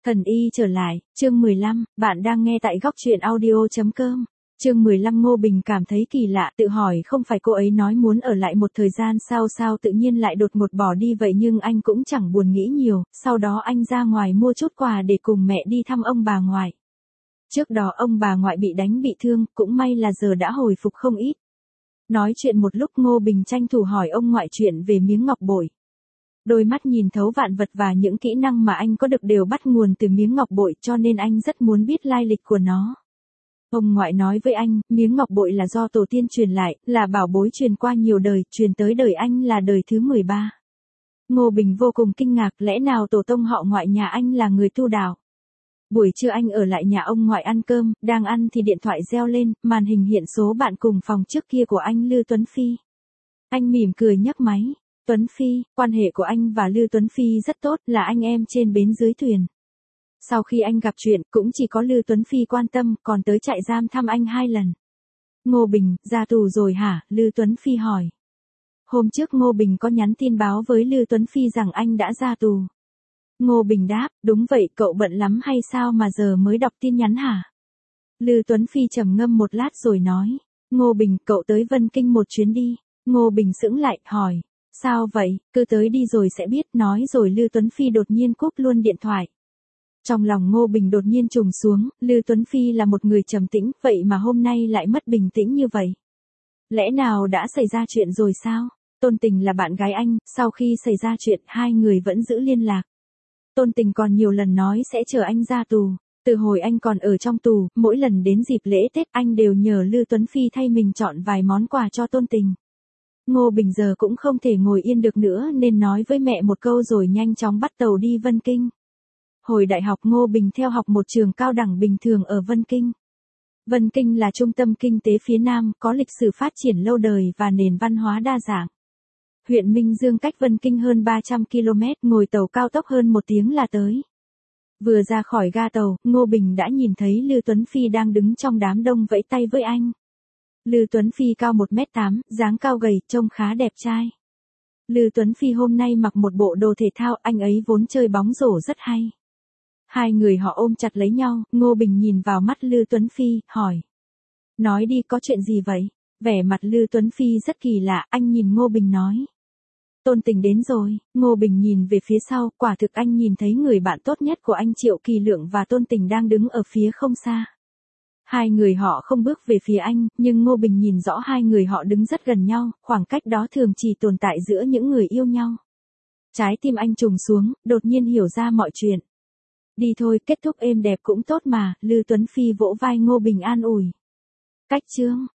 Thần y trở lại, chương 15, bạn đang nghe tại góc truyện audio.com. Chương 15 Ngô Bình cảm thấy kỳ lạ, tự hỏi không phải cô ấy nói muốn ở lại một thời gian sao tự nhiên lại đột ngột bỏ đi vậy, nhưng anh cũng chẳng buồn nghĩ nhiều, sau đó anh ra ngoài mua chút quà để cùng mẹ đi thăm ông bà ngoại. Trước đó ông bà ngoại bị đánh bị thương, cũng may là giờ đã hồi phục không ít. Nói chuyện một lúc Ngô Bình tranh thủ hỏi ông ngoại chuyện về miếng ngọc bội. Đôi mắt nhìn thấu vạn vật và những kỹ năng mà anh có được đều bắt nguồn từ miếng ngọc bội, cho nên anh rất muốn biết lai lịch của nó. Ông ngoại nói với anh, miếng ngọc bội là do tổ tiên truyền lại, là bảo bối truyền qua nhiều đời, truyền tới đời anh là đời thứ 13. Ngô Bình vô cùng kinh ngạc, lẽ nào tổ tông họ ngoại nhà anh là người tu đạo? Buổi trưa anh ở lại nhà ông ngoại ăn cơm, đang ăn thì điện thoại reo lên, màn hình hiện số bạn cùng phòng trước kia của anh Lưu Tuấn Phi. Anh mỉm cười nhấc máy. Tuấn Phi, quan hệ của anh và Lưu Tuấn Phi rất tốt, là anh em trên bến dưới thuyền. Sau khi anh gặp chuyện, cũng chỉ có Lưu Tuấn Phi quan tâm, còn tới trại giam thăm anh 2 lần. Ngô Bình, ra tù rồi hả? Lưu Tuấn Phi hỏi. Hôm trước Ngô Bình có nhắn tin báo với Lưu Tuấn Phi rằng anh đã ra tù. Ngô Bình đáp, đúng vậy, cậu bận lắm hay sao mà giờ mới đọc tin nhắn hả? Lưu Tuấn Phi trầm ngâm một lát rồi nói, Ngô Bình, cậu tới Vân Kinh một chuyến đi. Ngô Bình sững lại, hỏi. Sao vậy, cứ tới đi rồi sẽ biết, nói rồi Lưu Tuấn Phi đột nhiên cúp luôn điện thoại. Trong lòng Ngô Bình đột nhiên trùng xuống, Lưu Tuấn Phi là một người trầm tĩnh, vậy mà hôm nay lại mất bình tĩnh như vậy. Lẽ nào đã xảy ra chuyện rồi sao? Tôn Tình là bạn gái anh, sau khi xảy ra chuyện, hai người vẫn giữ liên lạc. Tôn Tình còn nhiều lần nói sẽ chờ anh ra tù. Từ hồi anh còn ở trong tù, mỗi lần đến dịp lễ Tết anh đều nhờ Lưu Tuấn Phi thay mình chọn vài món quà cho Tôn Tình. Ngô Bình giờ cũng không thể ngồi yên được nữa nên nói với mẹ một câu rồi nhanh chóng bắt tàu đi Vân Kinh. Hồi đại học Ngô Bình theo học một trường cao đẳng bình thường ở Vân Kinh. Vân Kinh là trung tâm kinh tế phía Nam, có lịch sử phát triển lâu đời và nền văn hóa đa dạng. Huyện Minh Dương cách Vân Kinh hơn 300 km, ngồi tàu cao tốc hơn 1 tiếng là tới. Vừa ra khỏi ga tàu, Ngô Bình đã nhìn thấy Lưu Tuấn Phi đang đứng trong đám đông vẫy tay với anh. Lưu Tuấn Phi cao 1m8, dáng cao gầy, trông khá đẹp trai. Lưu Tuấn Phi hôm nay mặc một bộ đồ thể thao, anh ấy vốn chơi bóng rổ rất hay. Hai người họ ôm chặt lấy nhau, Ngô Bình nhìn vào mắt Lưu Tuấn Phi, hỏi. Nói đi, có chuyện gì vậy? Vẻ mặt Lưu Tuấn Phi rất kỳ lạ, anh nhìn Ngô Bình nói. Tôn Tình đến rồi. Ngô Bình nhìn về phía sau, quả thực anh nhìn thấy người bạn tốt nhất của anh Triệu Kỳ Lượng và Tôn Tình đang đứng ở phía không xa. Hai người họ không bước về phía anh, nhưng Ngô Bình nhìn rõ hai người họ đứng rất gần nhau, khoảng cách đó thường chỉ tồn tại giữa những người yêu nhau. Trái tim anh trùng xuống, đột nhiên hiểu ra mọi chuyện. Đi thôi, kết thúc êm đẹp cũng tốt mà, Lưu Tuấn Phi vỗ vai Ngô Bình an ủi. Cách chương.